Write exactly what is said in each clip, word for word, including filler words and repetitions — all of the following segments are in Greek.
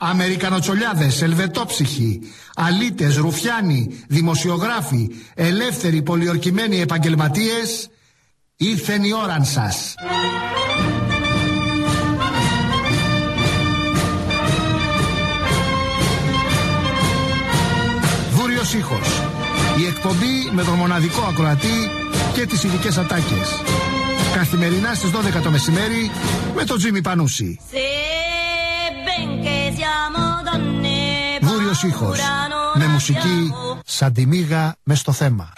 Αμερικανοτσολιάδες, ελβετόψυχοι, αλήτες, ρουφιάνοι, δημοσιογράφοι, ελεύθεροι, πολιορκημένοι επαγγελματίες, ήρθεν η ώραν σας. Βούριος ήχος. Η εκπομπή με τον μοναδικό ακροατή και τις ειδικές ατάκες. Καθημερινά στις δώδεκα το μεσημέρι με τον Τζίμι Πανούση. Βούριος ήχος. Με μουσική σαν τη μύγα μες στο θέμα.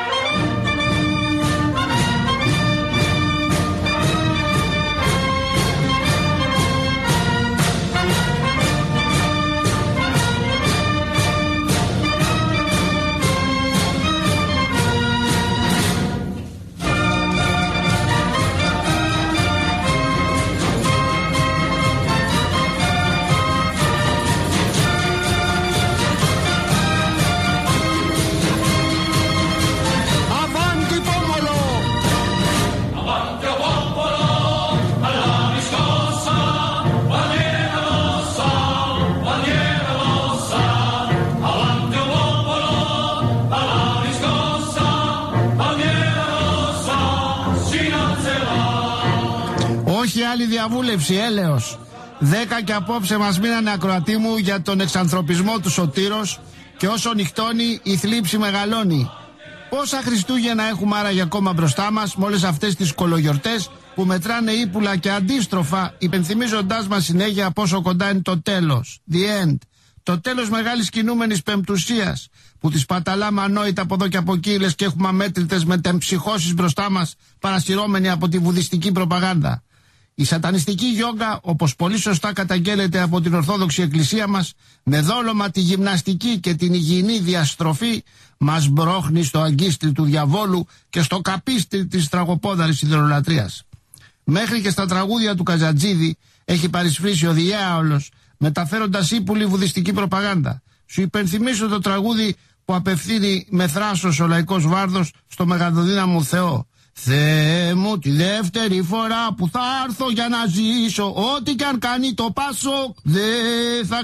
Όχι άλλη διαβούλευση, έλεος. Δέκα και απόψε μας μείνανε, ακροατή μου, για τον εξανθρωπισμό του Σωτήρος, και όσο νυχτώνει η θλίψη μεγαλώνει. Πόσα Χριστούγεννα έχουμε άραγε ακόμα μπροστά μας, με όλες αυτές τις κολογιορτές που μετράνε ύπουλα και αντίστροφα, υπενθυμίζοντάς μας συνέχεια πόσο κοντά είναι το τέλος. The end. Το τέλος μεγάλης κινούμενης πεμπτουσίας, που τις παταλάμε ανόητα από εδώ και από εκεί, λες και έχουμε αμέτρητες μετεμψυχώσεις μπροστά μας, παρασυρώμενοι από τη βουδιστική προπαγάνδα. Η σατανιστική γιόγκα, όπως πολύ σωστά καταγγέλλεται από την Ορθόδοξη Εκκλησία μας, με δόλωμα τη γυμναστική και την υγιεινή διαστροφή, μας μπρόχνει στο αγκίστρι του διαβόλου και στο καπίστρι της τραγωπόδαρης ιδωλολατρίας. Μέχρι και στα τραγούδια του Καζατζίδη έχει παρισφρήσει ο διάολος, μεταφέροντας ύπουλη βουδιστική προπαγάνδα. Σου υπενθυμίσω το τραγούδι που απευθύνει με θράσος ο λαϊκός βάρδος στο μεγαλοδύναμο Θεό. Θεέ μου, τη δεύτερη φορά που θα έρθω για να ζήσω, ό,τι κι αν κάνει το Πάσοκ δεν θα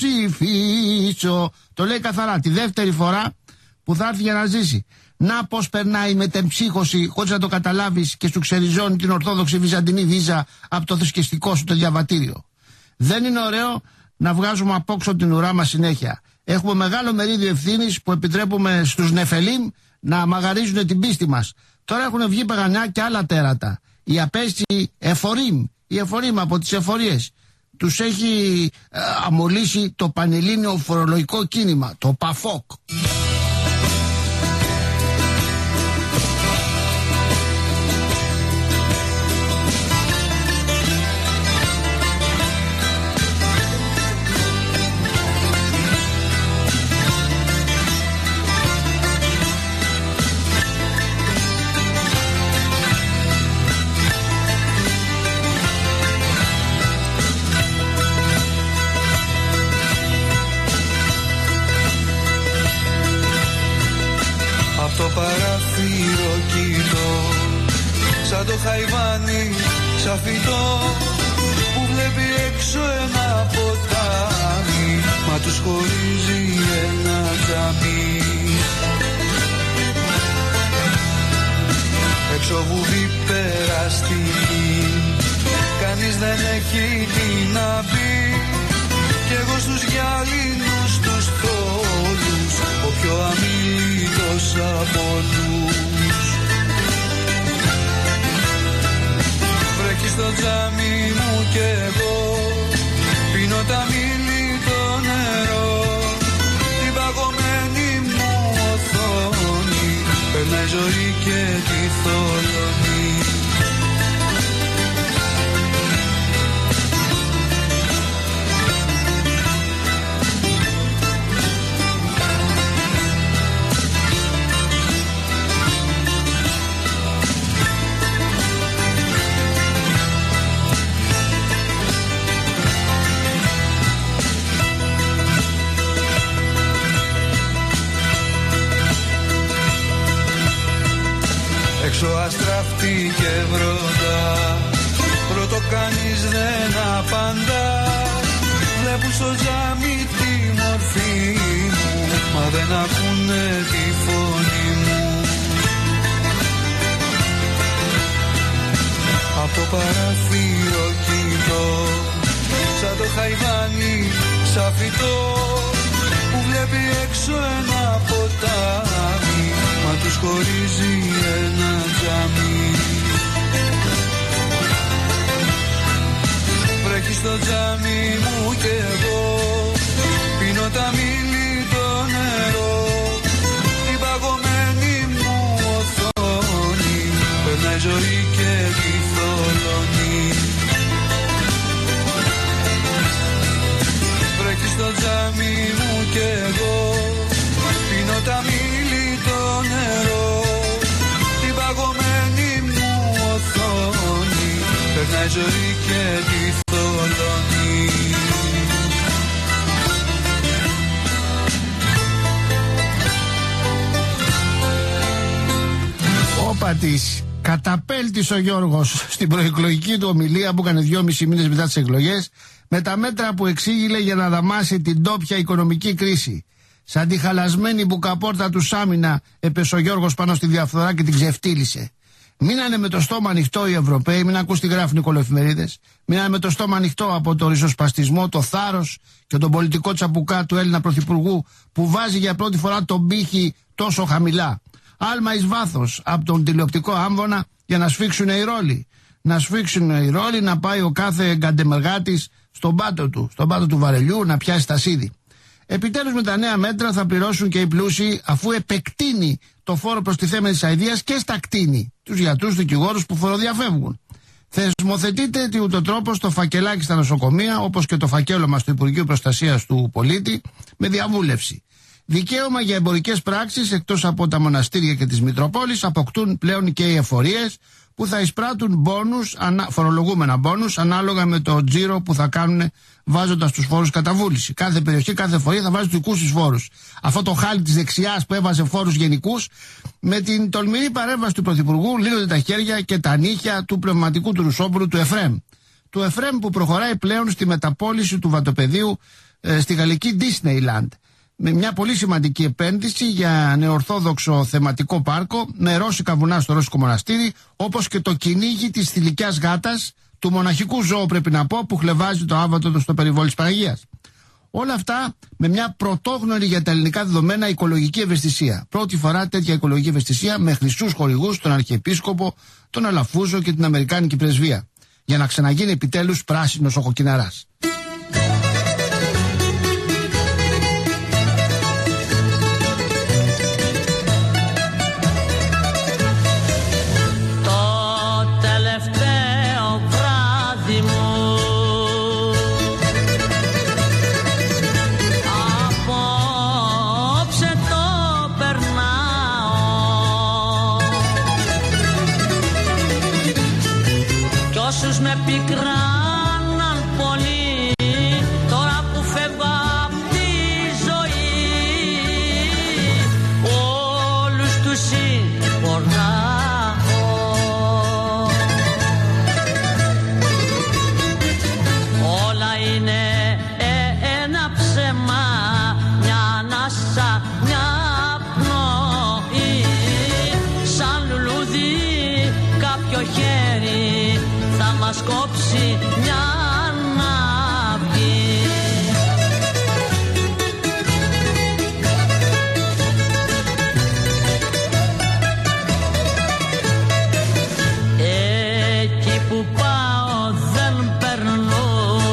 ξαναψηφίσω. Το λέει καθαρά, τη δεύτερη φορά που θα έρθει για να ζήσει. Να πως περνάει με τεμψύχωση χωρίς να το καταλάβεις και σου ξεριζώνει την Ορθόδοξη Βυζαντινή βίζα από το θρησκευτικό σου το διαβατήριο. Δεν είναι ωραίο να βγάζουμε απόξω την ουρά μας συνέχεια. Έχουμε μεγάλο μερίδιο ευθύνης που επιτρέπουμε στους νεφελίμ να μαγαρίζουν την πίστη μας. Τώρα έχουν βγει παγανιά και άλλα τέρατα. Η απέστη εφορίμ, η εφορίμ από τις εφορίες. Τους έχει ε, αμολύσει το πανελλήνιο φορολογικό κίνημα, το ΠΑΦΟΚ. Το παραθύρο κοιτώ, σαν το χαϊβάνι σαν φυτό που βλέπει έξω ένα ποτάμι, μα τους χωρίζει ένα τζαμί. Έξω βουβή περαστική, κανείς δεν έχει τι να πει, κι εγώ στους γυάλινους τους τόλους, ο πιο αμήλυτος από όλους. Βρέχει στο τζάμι μου κι εγώ πίνω τα μήλυτο νερό, την παγωμένη μου οθόνη περνάει η ζωή και τη θολώνει. Έξω αστραφτή και βροντά, πρώτο κανείς δεν απαντά, βλέπουν στο τζάμι τη μορφή μου, μα δεν ακούνε τη φωνή μου. Από το παραθύρο κοιτώ, σαν το χαϊβάνι σαν φυτό, που βλέπει έξω ένα ποτάμι, μα τους χωρίζει ένα τζάμι. Βρέχει στο τζάμι μου κι εγώ πίνω τα μήλι το νερό, την παγωμένη μου οθόνη περνάει ζωή και τη θολώνει. Βρέχει στο τζάμι μου κι εγώ πίνω τα μήλι το νερό, την παγωμένη μου οθόνη περνάει ζωή και τη θολώνει. Όπα της, καταπέλτης ο Γιώργος στην προεκλογική του ομιλία που έκανε δυόμισι μήνες μετά τις εκλογές, με τα μέτρα που εξήγηλε για να δαμάσει την τόπια οικονομική κρίση. Σαν τη χαλασμένη μπουκαπόρτα του Σάμινα έπεσε ο Γιώργος πάνω στη διαφθορά και την ξεφτύλισε. Μείνανε με το στόμα ανοιχτό οι Ευρωπαίοι, μην ακούς τι γράφουν οι κολοεφημερίδες. Μείνανε με το στόμα ανοιχτό από το ριζοσπαστισμό, το θάρρος και τον πολιτικό τσαπουκά του Έλληνα Πρωθυπουργού που βάζει για πρώτη φορά τον πύχη τόσο χαμηλά. Άλμα εις βάθος από τον τηλεοπτικό άμβονα για να σφίξουν οι ρόλοι. Να σφίξουν οι ρόλοι, να πάει ο κάθε γκαντεμεργάτης στον πάτο του, στον πάτο του βαρελιού, να πιάσει τα σίδη. Επιτέλους με τα νέα μέτρα θα πληρώσουν και οι πλούσιοι, αφού επεκτείνει το φόρο προστιθέμενης αηδίας και στα κτίνη, τους γιατρούς, δικηγόρους που φοροδιαφεύγουν. Θεσμοθετείται τι ούτω τρόπο στο φακελάκι στα νοσοκομεία, όπως και το φακέλωμα στο Υπουργείο Προστασίας του Πολίτη, με διαβούλευση. Δικαίωμα για εμπορικές πράξεις, εκτός από τα μοναστήρια και τις Μητροπόλεις, αποκτούν πλέον και οι εφορίες που θα εισπράττουν μπόνους, φορολογούμενα μπόνους, ανάλογα με το τζίρο που θα κάνουν βάζοντας τους φόρους κατά βούληση. Κάθε περιοχή, κάθε εφορία θα βάζει τους δικούς τους φόρους. Αυτό το χάλι της δεξιάς που έβαζε φόρους γενικούς, με την τολμηρή παρέμβαση του Πρωθυπουργού λύνονται τα χέρια και τα νύχια του πνευματικού του Ρουσόπουλου, του Εφρέμ. Του Εφρέμ που προχωράει πλέον στη μεταπώληση του βατοπεδίου ε, στη γαλλική Disneyland. Με μια πολύ σημαντική επένδυση για νεορθόδοξο θεματικό πάρκο με ρώσικα βουνά στο ρώσικο μοναστήρι, όπως και το κυνήγι της θηλυκιάς γάτας, του μοναχικού ζώου πρέπει να πω, που χλεβάζει το άβατο του στο περιβόλι της Παναγίας. Όλα αυτά με μια πρωτόγνωρη για τα ελληνικά δεδομένα οικολογική ευαισθησία. Πρώτη φορά τέτοια οικολογική ευαισθησία με χρυσούς χορηγούς, τον Αρχιεπίσκοπο, τον Αλαφούζο και την Αμερικάνικη Πρεσβεία. Για να ξαναγίνει επιτέλους πράσινος ο κοκκιναράς. Όσους με πικράναν πολύ, τώρα που φεύγω απ' τη ζωή, όλους τους συμπορνάω. Όλα είναι ένα ψέμα, μια ανάσα, μια πνοή, σαν λουλούδι κάποιο χέρι θα μας κόψει μια ανάγκη. Εκεί που πάω δεν περνώ,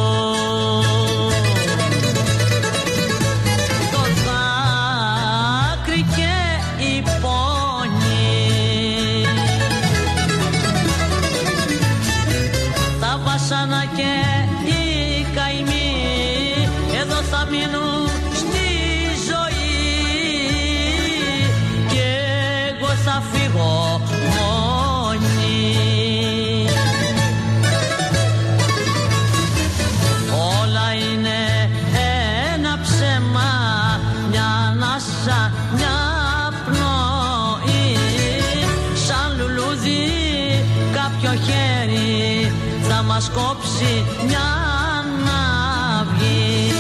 το δάκρυ και η πόνη. Βασάνα και οι καημοί εδώ θα μείνουν στη ζωή και εγώ θα φύγω μόνη. Όλα είναι ένα ψέμα, μια ανάσα, μια πνοή, σαν λουλούδι κάποιο χέρι θα μας κόψει μια αναυγή.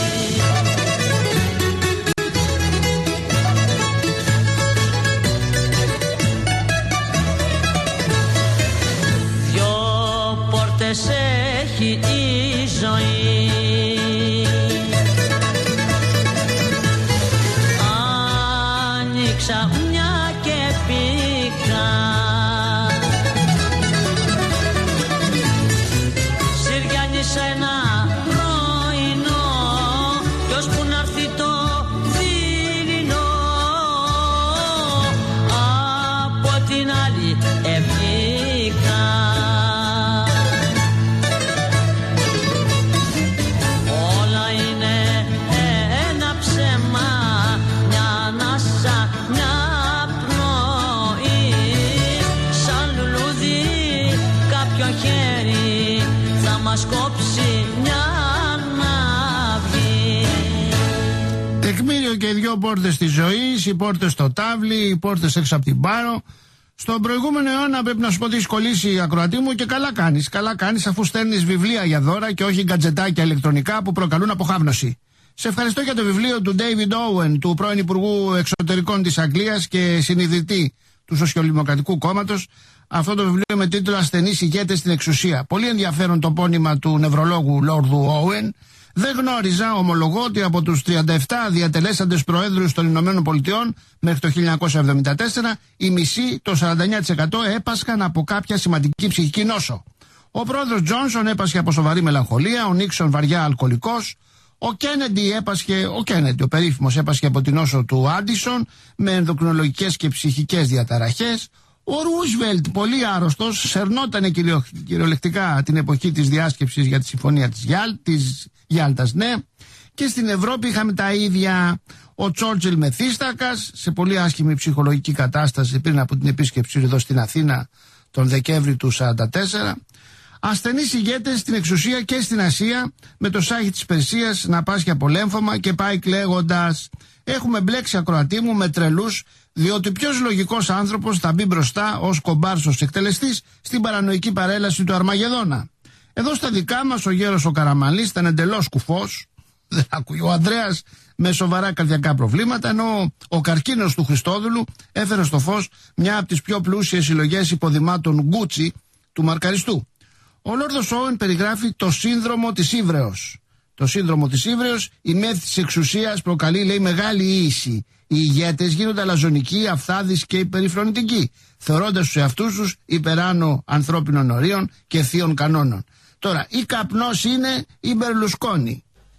Έχω και δύο πόρτες της ζωής, οι πόρτες στο τάβλι, οι πόρτες έξω από την Πάρο. Στον προηγούμενο αιώνα πρέπει να σου πω ότι έχει κολλήσει η ακροατή μου και καλά κάνεις. Καλά κάνεις αφού στέλνεις βιβλία για δώρα και όχι γκατζετάκια ηλεκτρονικά που προκαλούν αποχάβνωση. Σε ευχαριστώ για το βιβλίο του David Owen, του πρώην Υπουργού Εξωτερικών της Αγγλίας και συνειδητή του Σοσιαλδημοκρατικού Κόμματος. Αυτό το βιβλίο με τίτλο «Ασθενείς ηγέτες στην εξουσία». Πολύ ενδιαφέρον το πόνημα του νευρολόγου Λόρδου Owen. Δεν γνώριζα, ομολογώ, ότι από τους τριάντα επτά διατελέσαντες προέδρους των Ηνωμένων Πολιτειών μέχρι το χίλια εννιακόσια εβδομήντα τέσσερα, οι μισοί, το σαράντα εννέα τοις εκατό, έπασχαν από κάποια σημαντική ψυχική νόσο. Ο πρόεδρος Τζόνσον έπασχε από σοβαρή μελαγχολία, ο Νίξον βαριά αλκοολικός, ο Κέννεντι έπασχε, ο Κέννεντι, ο περίφημος, έπασχε από την νόσο του Άντισον με ενδοκρινολογικές και ψυχικές διαταραχές. Ο Ρούσβελτ, πολύ άρρωστος, σερνότανε κυριο, κυριολεκτικά την εποχή της διάσκεψης για τη συμφωνία της, Γιάλ, της Γιάλτας, ναι. Και στην Ευρώπη είχαμε τα ίδια. Ο Τσόρτσιλ μεθύστακας, σε πολύ άσχημη ψυχολογική κατάσταση πριν από την επίσκεψη εδώ στην Αθήνα τον Δεκέμβρη του χίλια εννιακόσια σαράντα τέσσερα. Ασθενείς ηγέτες στην εξουσία και στην Ασία, με το Σάχη της Περσίας να πάσχει από λέμφωμα και πάει κλαίγοντας. Έχουμε μπλέξει, ακροατή μου, με τρελούς, διότι ποιος λογικός άνθρωπος θα μπει μπροστά ως κομπάρσος εκτελεστής στην παρανοϊκή παρέλαση του Αρμαγεδόνα. Εδώ στα δικά μας ο γέρος ο Καραμανλής ήταν εντελώς κουφός, δεν ακούει. Ο Ανδρέας με σοβαρά καρδιακά προβλήματα, ενώ ο καρκίνος του Χριστόδουλου έφερε στο φως μια από τις πιο πλούσιες συλλογές υποδημάτων Γκούτσι του μαρκαριστού. Ο Λόρδος Όουεν περιγράφει το σύνδρομο της Ύβρεως. Το σύνδρομο της Ύβρεως, η μέθη της εξουσίας προκαλεί, λέει, μεγάλη ίηση. Οι ηγέτες γίνονται αλαζονικοί, αυθάδεις και υπερηφρονητικοί, θεωρώντας τους εαυτούς τους υπεράνω ανθρώπινων ορίων και θείων κανόνων. Τώρα, ή καπνός είναι ή Μπερλουσκόνη.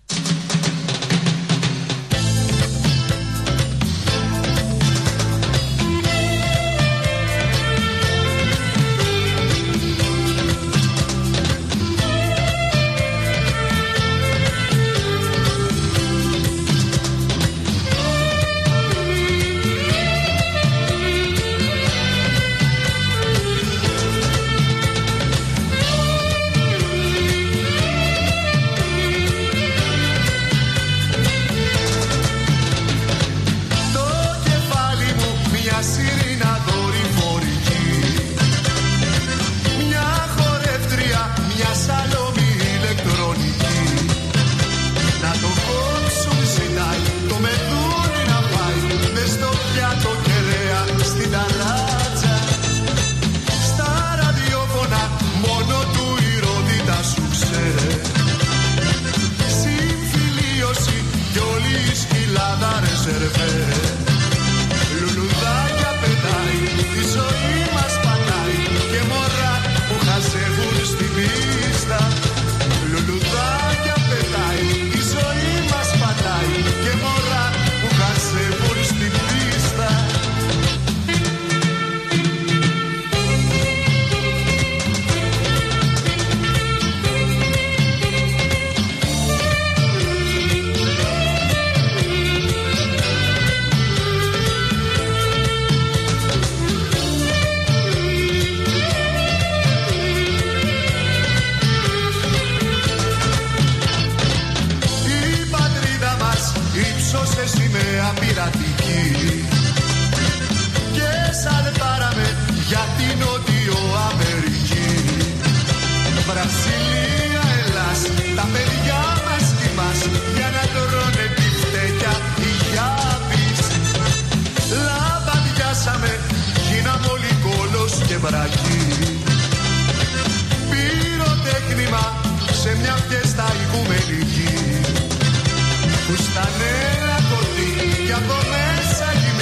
Πυροτέχνημα σε μια φιέστα οικουμενική που στα νέα κοντή και από μέσα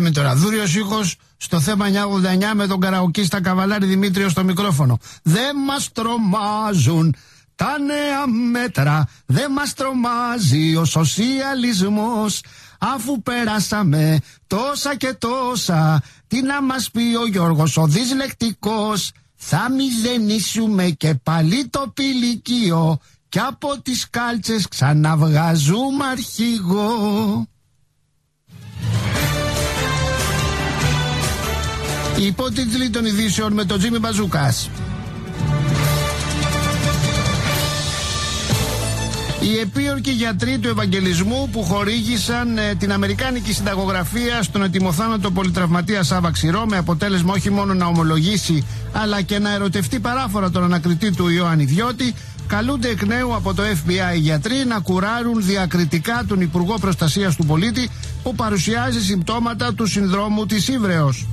λέμε τώρα. Δούριος ήχος στο θέμα εννιά ογδόντα εννιά με τον καραοκίστα Καβαλάρη Δημήτριο στο μικρόφωνο. Δεν μας τρομάζουν τα νέα μέτρα, δεν μας τρομάζει ο σοσιαλισμός. Αφού περάσαμε τόσα και τόσα, τι να μας πει ο Γιώργος ο δυσλεκτικός. Θα μηδενίσουμε και πάλι το πηλικείο κι από τις κάλτσες ξαναβγαζούμε αρχηγό. Οι υπότιτλοι των ειδήσεων με τον Τζίμι Μπαζούκας. Οι επίορκοι γιατροί του Ευαγγελισμού που χορήγησαν ε, την αμερικάνικη συνταγογραφία στον ετοιμοθάνατο πολυτραυματία Σάβα Ξηρό, με αποτέλεσμα όχι μόνο να ομολογήσει αλλά και να ερωτευτεί παράφορα τον ανακριτή του Ιωάννη Διώτη, καλούνται εκ νέου από το εφ μπι άι οι γιατροί να κουράρουν διακριτικά τον Υπουργό Προστασίας του Πολίτη που παρουσιάζει συμπτώματα του συνδρόμου της Ύβρεως.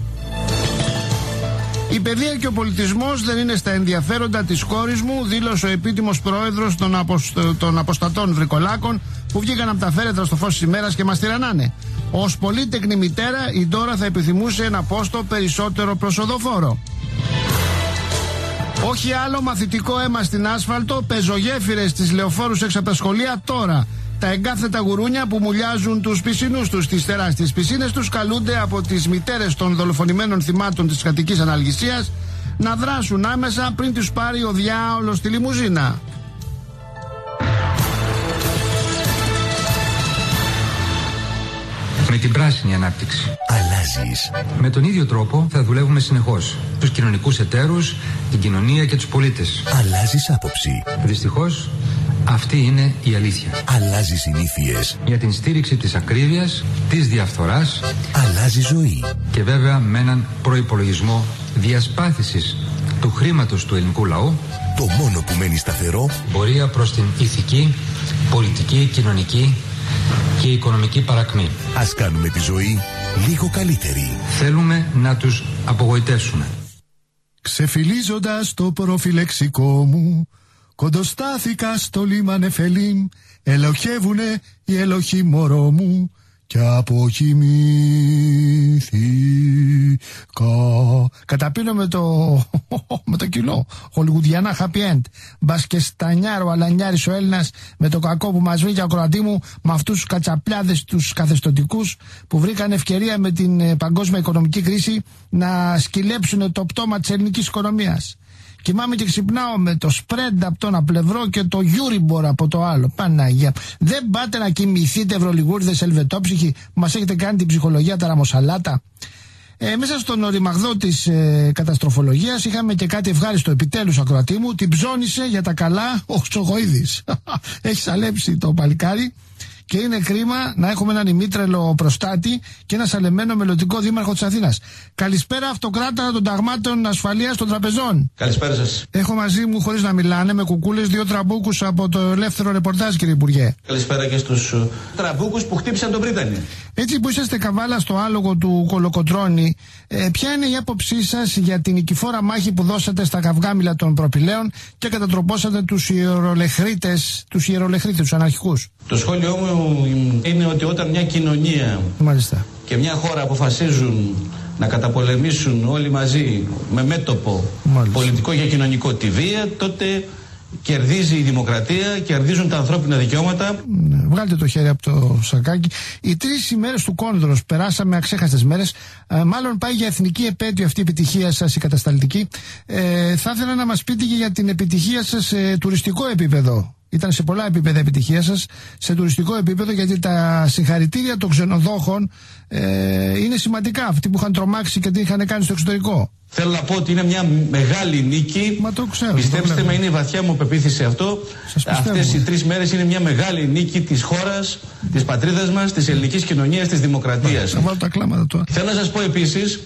Η παιδεία και ο πολιτισμός δεν είναι στα ενδιαφέροντα της κόρης μου, δήλωσε ο επίτιμος πρόεδρος των, αποσ... των αποστατών Βρικολάκων που βγήκαν από τα φέρετρα στο φως της ημέρας και μας τυραννάνε. Ως πολύτεκνη μητέρα η Ντόρα θα επιθυμούσε ένα πόστο περισσότερο προσοδοφόρο. Όχι άλλο μαθητικό αίμα στην άσφαλτο, πεζογέφυρες στις λεωφόρους έξω από τα σχολεία τώρα. Τα εγκάθετα γουρούνια που μουλιάζουν τους πισινούς τους στις τεράστιες πισίνες τους καλούνται από τις μητέρες των δολοφονημένων θυμάτων της κρατικής αναλγησίας να δράσουν άμεσα πριν τους πάρει ο διάολος στη λιμουζίνα. Με την πράσινη ανάπτυξη αλλάζεις. Με τον ίδιο τρόπο θα δουλεύουμε συνεχώς. Τους κοινωνικούς εταίρους, την κοινωνία και τους πολίτες. Αλλάζεις άποψη. Δυστυχώς αυτή είναι η αλήθεια. Αλλάζεις συνήθειες. Για την στήριξη της ακρίβειας, της διαφθοράς. Αλλάζει ζωή. Και βέβαια με έναν προϋπολογισμό διασπάθησης του χρήματος του ελληνικού λαού. Το μόνο που μένει σταθερό. Πορεία προς την ηθική, πολιτική, κοινωνική και οικονομική παρακμή. Ας κάνουμε τη ζωή λίγο καλύτερη. Θέλουμε να τους απογοητεύσουμε. Ξεφυλίζοντας το προφυλεξικό μου, κοντοστάθηκα στο λίμα Νεφελίμ, ελοχεύουνε οι ελοχοί μωρό μου κι αποκοιμήθηκα. Καταπίνω με το, με το κιλό χολιγουδιανά happy end. Μπας και στανιάρο αλανιάρης ο Έλληνας με το κακό που μας βρήκε ακροατή μου, με αυτούς τους κατσαπλιάδες τους καθεστωτικούς που βρήκαν ευκαιρία με την παγκόσμια οικονομική κρίση να σκυλέψουν το πτώμα της ελληνικής οικονομίας. Κοιμάμαι και ξυπνάω με το spread από το ένα πλευρό και το Euribor από το άλλο. Παναγία. Δεν πάτε να κοιμηθείτε, ευρωλιγούριδες ελβετόψυχοι, που μας έχετε κάνει την ψυχολογία τα ραμοσαλάτα. Ε, μέσα στον οριμαγδό της ε, καταστροφολογίας είχαμε και κάτι ευχάριστο. Επιτέλους, ακροατή μου, την ψώνισε για τα καλά ο Χρυσοχοΐδης. Έχει σαλέψει το παλικάρι. Και είναι κρίμα να έχουμε έναν ημίτρελο προστάτη και ένα σαλεμένο μελλοντικό δήμαρχο της Αθήνας. Καλησπέρα, αυτοκράτορα των ταγμάτων ασφαλείας των τραπεζών. Καλησπέρα σας. Έχω μαζί μου, χωρίς να μιλάνε, με κουκούλες, δύο τραμπούκους από το ελεύθερο ρεπορτάζ, κύριε Υπουργέ. Καλησπέρα και στους τραμπούκους που χτύπησαν τον Πρίτανη. Έτσι που είσαστε καβάλα στο άλογο του Κολοκοτρώνη, ε, ποια είναι η άποψή σας για την νικηφόρα μάχη που δώσατε στα καυγάμιλα των προπηλαίων και κατατροπώσατε τους ιερολεχρίτες, τους ιερολεχρίτες, τους αναρχικούς? Το σχόλιο μου είναι ότι όταν μια κοινωνία Μάλιστα. και μια χώρα αποφασίζουν να καταπολεμήσουν όλοι μαζί με μέτωπο Μάλιστα. πολιτικό και κοινωνικό τη βία, τότε κερδίζει η δημοκρατία, κερδίζουν τα ανθρώπινα δικαιώματα. Ναι, βγάλτε το χέρι από το σακάκι. Οι τρεις ημέρες του Κόνδρος περάσαμε αξέχαστες μέρες. Ε, μάλλον πάει για εθνική επέτειο αυτή η επιτυχία σας, η κατασταλτική. Ε, θα ήθελα να μας πείτε και για την επιτυχία σας σε τουριστικό επίπεδο. Ήταν σε πολλά επίπεδα επιτυχία σας, σε τουριστικό επίπεδο, γιατί τα συγχαρητήρια των ξενοδόχων ε, είναι σημαντικά. Αυτοί που είχαν τρομάξει και τι είχαν κάνει στο εξωτερικό. Θέλω να πω ότι είναι μια μεγάλη νίκη. Μα το ξέρω. Πιστέψτε με, είναι η βαθιά μου πεποίθηση αυτό. Αυτές οι τρεις μέρες είναι μια μεγάλη νίκη της χώρας, της πατρίδας μας, της ελληνικής κοινωνίας, της δημοκρατίας. Θα βάλω τα κλάματα τώρα. Θέλω να σας πω επίσης,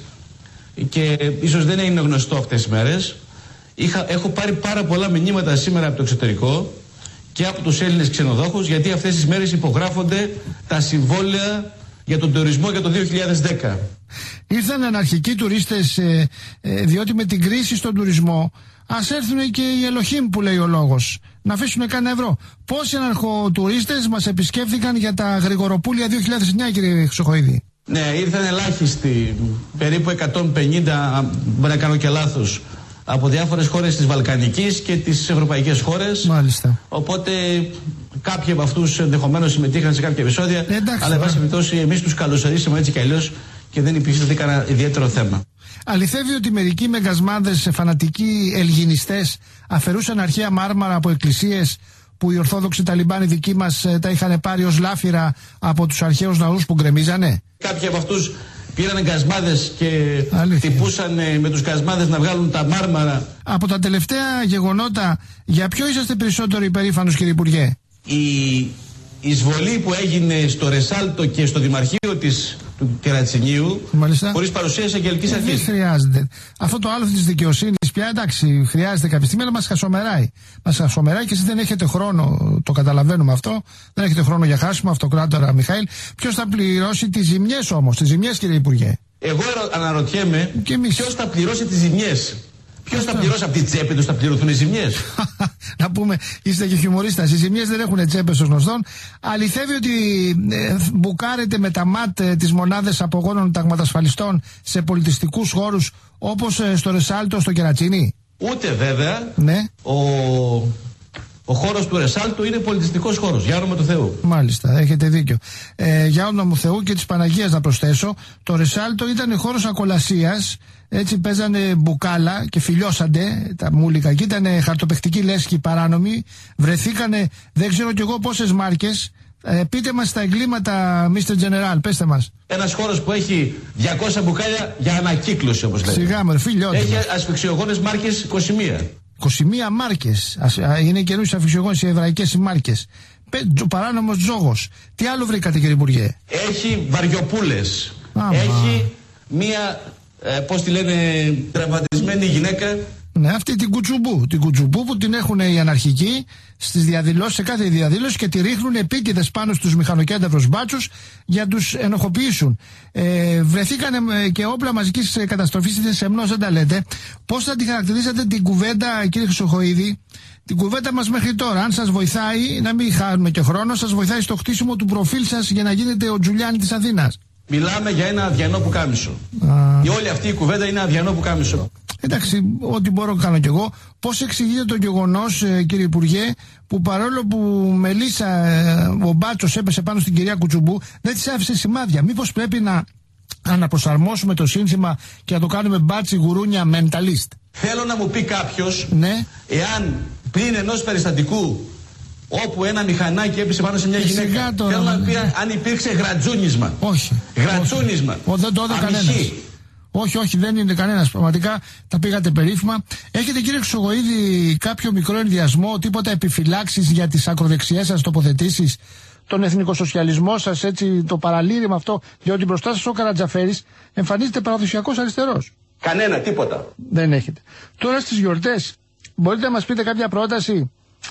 και ίσως δεν είναι γνωστό αυτές τις μέρες, είχα, έχω πάρει πάρα πολλά μηνύματα σήμερα από το εξωτερικό και από τους Έλληνες ξενοδόχους, γιατί αυτές τις μέρες υπογράφονται τα συμβόλαια για τον τουρισμό για το δύο χιλιάδες δέκα. Ήρθαν αναρχικοί τουρίστες, ε, ε, διότι με την κρίση στον τουρισμό ας έρθουν και οι Ελοχήμ που λέει ο λόγος, να αφήσουν κανένα ευρώ. Πόσοι αναρχοτουρίστες μας επισκέφθηκαν για τα Γρηγοροπούλια δύο χιλιάδες εννιά, κύριε Χρυσοχοΐδη? Ναι, ήρθαν ελάχιστοι, περίπου εκατόν πενήντα, μπορεί να κάνω και λάθος, από διάφορες χώρες της Βαλκανικής και τις ευρωπαϊκές χώρες. Μάλιστα. Οπότε κάποιοι από αυτούς ενδεχομένως συμμετείχαν σε κάποια επεισόδια. Εντάξει, αλλά εν πάση περιπτώσει εμείς τους καλωσορίσαμε έτσι κι αλλιώς και δεν υπήρξε κανένα ιδιαίτερο θέμα. Αληθεύει ότι μερικοί μεγασμάδες φανατικοί ελγινιστές αφαιρούσαν αρχαία μάρμαρα από εκκλησίες που οι Ορθόδοξοι Ταλιμπάνοι δικοί μας τα είχαν πάρει ως λάφυρα από τους αρχαίους ναούς που γκρεμίζανε? Κάποιοι από αυτούς πήραν γκασμάδες και αλήθεια, χτυπούσαν με τους γκασμάδες να βγάλουν τα μάρμαρα. Από τα τελευταία γεγονότα, για ποιο είσαστε περισσότερο υπερήφανος, κύριε Υπουργέ? Η εισβολή που έγινε στο Ρεσάλτο και στο Δημαρχείο της, του Κερατσινίου, χωρίς παρουσία της Αγγελικής Αρχής. Δεν χρειάζεται. Αυτό το άλλο της δικαιοσύνης πια, εντάξει, χρειάζεται κάποια στιγμή, αλλά μας χασομεράει. Μας χασομεράει και εσείς δεν έχετε χρόνο, το καταλαβαίνουμε αυτό. Δεν έχετε χρόνο για χάσιμο, αυτοκράτορα Μιχαήλ. Ποιος θα πληρώσει τις ζημιές όμως, τις ζημιές, κύριε Υπουργέ? Εγώ αναρωτιέμαι ποιος θα πληρώσει τις ζημιές. Ποιος θα πληρώσει, από τη τσέπη τους θα πληρωθούν οι ζημιές? Να πούμε, είστε και χιουμορίστας. Οι ζημιές δεν έχουν τσέπες ως γνωστόν. Αληθεύει ότι ε, μπουκάρετε με τα ΜΑΤ ε, τις μονάδες απογόνων ταγματασφαλιστών σε πολιτιστικούς χώρους όπως ε, στο Ρεσάλτο, στο Κερατσίνι? Ούτε βέβαια. Ναι. Ο, ο χώρος του Ρεσάλτο είναι πολιτιστικός χώρος, για όνομα του Θεού. Μάλιστα, έχετε δίκιο. Ε, για όνομα του Θεού και της Παναγίας να προσθέσω, το Ρεσάλτο ήταν χώρος ακολασίας. Έτσι παίζανε μπουκάλα και φιλιώσαντε τα μούλικα. Και ήταν χαρτοπαιχτική λέσχη παράνομη. Βρεθήκανε δεν ξέρω κι εγώ πόσες μάρκες. Ε, πείτε μας τα εγκλήματα, μίστερ General, πέστε μας. Ένας χώρος που έχει διακόσια μπουκάλια για ανακύκλωση, όπως λέτε. Σιγά με φιλιώντε. Έχει ασφυξιογόνες μάρκες είκοσι μία. είκοσι μία μάρκες. Είναι καινούριες ασφυξιογόνες οι εβραϊκές οι μάρκες. Παράνομος τζόγος. Τι άλλο βρήκατε, κύριε Υπουργέ? Έχει βαριοπούλες. Έχει μία. Ε, πώς τη λένε, τραυματισμένη γυναίκα. Ναι, αυτή την κουτσουμπού. Την κουτσουμπού που την έχουν οι αναρχικοί στις διαδηλώσεις, σε κάθε διαδήλωση, και τη ρίχνουν επίκαιδες πάνω στους μηχανοκένταυρους μπάτσους για να τους ενοχοποιήσουν. Ε, βρεθήκανε και όπλα μαζικής καταστροφής, είτε σεμνός δεν τα λέτε. Πώς θα τη χαρακτηρίζατε την κουβέντα, κύριε Χρυσοχοΐδη, την κουβέντα μας μέχρι τώρα? Αν σας βοηθάει, να μην χάνουμε και χρόνο, σας βοηθάει στο χτίσιμο του προφίλ σας για να γίνετε ο Τζουλιάνι της Αθήνας? Μιλάμε για ένα αδιανό πουκάμισο. Η όλη αυτή η κουβέντα είναι αδιανό πουκάμισο. Εντάξει, ό,τι μπορώ κάνω κι εγώ. Πώς εξηγείτε το γεγονός, ε, κύριε Υπουργέ, που παρόλο που Μελίσσα, ε, ο μπάτσος έπεσε πάνω στην κυρία Κουτσουμπού, δεν της άφησε σημάδια? Μήπως πρέπει να αναπροσαρμόσουμε το σύνθημα και να το κάνουμε μπάτσι γουρούνια mentalist? Θέλω να μου πει κάποιος, ναι, εάν πριν ενός περιστατικού όπου ένα μηχανάκι έπεσε πάνω σε μια γυναίκα, τώρα, θέλω να πει αν υπήρξε γρατζούνισμα. Όχι. Γρατζούνισμα. Όχι. Δεν το έδω κανένας. Όχι, όχι, δεν είναι κανένας. Πραγματικά τα πήγατε περίφημα. Έχετε, κύριε Χρυσοχοΐδη, κάποιο μικρό ενδιασμό, τίποτα επιφυλάξεις για τις ακροδεξιές σας τοποθετήσεις, τον εθνικοσοσιαλισμό σας, έτσι, το παραλήρημα αυτό? Διότι μπροστά σας ο Καρατζαφέρης εμφανίζεται παραδοσιακός αριστερός. Κανένα, τίποτα. Δεν έχετε. Τώρα στις γιορτές, μπορείτε να μας πείτε κάποια πρόταση?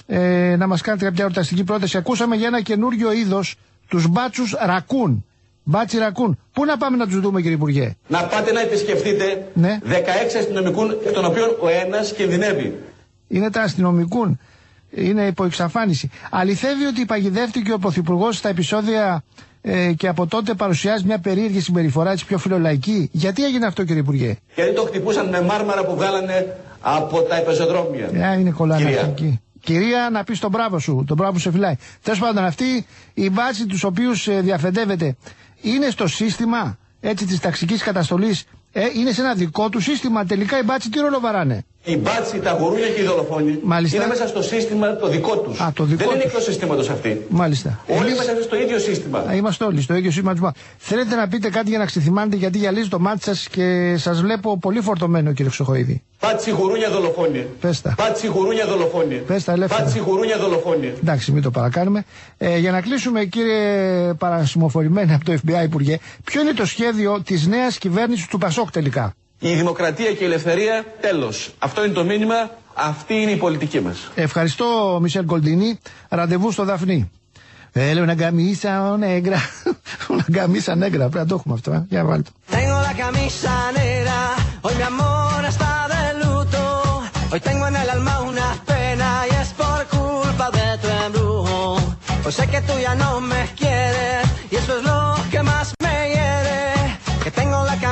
Ε, να μας κάνετε κάποια εορταστική πρόταση? Ακούσαμε για ένα καινούριο είδος, τους μπάτσους ρακούν. Μπάτσι ρακούν. Πού να πάμε να τους δούμε, κύριε Υπουργέ? Να πάτε να επισκεφτείτε, ναι, δεκαέξι αστυνομικούν, εκ των οποίων ο ένας κινδυνεύει. Είναι τα αστυνομικούν. Είναι υπό εξαφάνιση. Αληθεύει ότι παγιδεύτηκε ο Πρωθυπουργός στα επεισόδια ε, και από τότε παρουσιάζει μια περίεργη συμπεριφορά, έτσι πιο φιλολαϊκή? Γιατί έγινε αυτό, κύριε Υπουργέ? Γιατί το χτυπούσαν με μάρμαρα που βγάλανε από τα πεζοδρόμια. Ε, είναι κολλανακτική. Κυρία, να πεις τον μπράβο σου, τον μπράβο που σε φυλάει. Τέλος πάντων, αυτοί οι μπάτσοι τους οποίους ε, διαφεντεύεται, είναι στο σύστημα, έτσι, της ταξικής καταστολής? Ε, είναι σε ένα δικό του σύστημα? Τελικά οι μπάτσοι τι ρόλο βαράνε? Οι μπάτσοι, τα γουρούνια και οι δολοφόνοι, μάλιστα, είναι μέσα στο σύστημα το δικό τους. Α, το δικό Δεν τους. είναι εκτός συστήματος αυτοί. Μάλιστα. Όλοι Εμείς... είμαστε στο ίδιο σύστημα. Α, είμαστε όλοι στο ίδιο σύστημα. Θέλετε να πείτε κάτι για να ξεθυμάνετε, γιατί γυαλίζει το μάτι σας και σας βλέπω πολύ φορτωμένο, κύριε Χρυσοχοΐδη? Πάτσι γουρούνια δολοφόνοι. Πέστα. Πάτσι γουρούνια δολοφόνοι. Πέστα ελεύθερα. Πάτσι γουρούνια δολοφόνοι. Εντάξει, μην το παρακάνουμε. Ε, για να κλείσουμε, κύριε παρασημοφορημένοι από το εφ μπι άι, Υπουργέ, ποιο είναι το σχέδιο της νέας κυβέρνησης του Πασόκ τελικά? Η δημοκρατία και η ελευθερία, τέλος. Αυτό είναι το μήνυμα, αυτή είναι η πολιτική μας. Ευχαριστώ, Μισελ Κολντίνη. Ραντεβού στο Δαφνί. Θέλω una camisa negra. Una camisa negra. Πρέπει να το έχουμε αυτό. Ε. Για βάλτε. Tengo la camisa negra. Hoy mi amor está de luto. Hoy tengo en el alma una pena y es por culpa de tu embrujo. Hoy sé que tú ya no me quieres y eso es lo que más me hiere.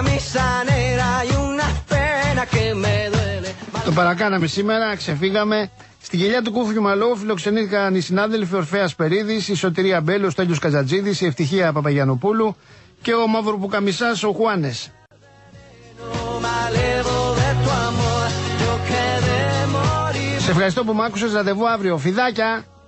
Το παρακάναμε σήμερα, ξεφύγαμε. Στη γελιά του Κούφιου Μαλώου φιλοξενήθηκαν οι συνάδελφοι Ορφέας Περίδης, η Σωτηρία Μπέλου, ο Στέλιος Καζατζίδης, η Ευτυχία Παπαγιανοπούλου και ο Μαυροπουκαμισάς ο Χουάνες. Σε ευχαριστώ που μ' άκουσες. Ραντεβού αύριο. Φιδάκια!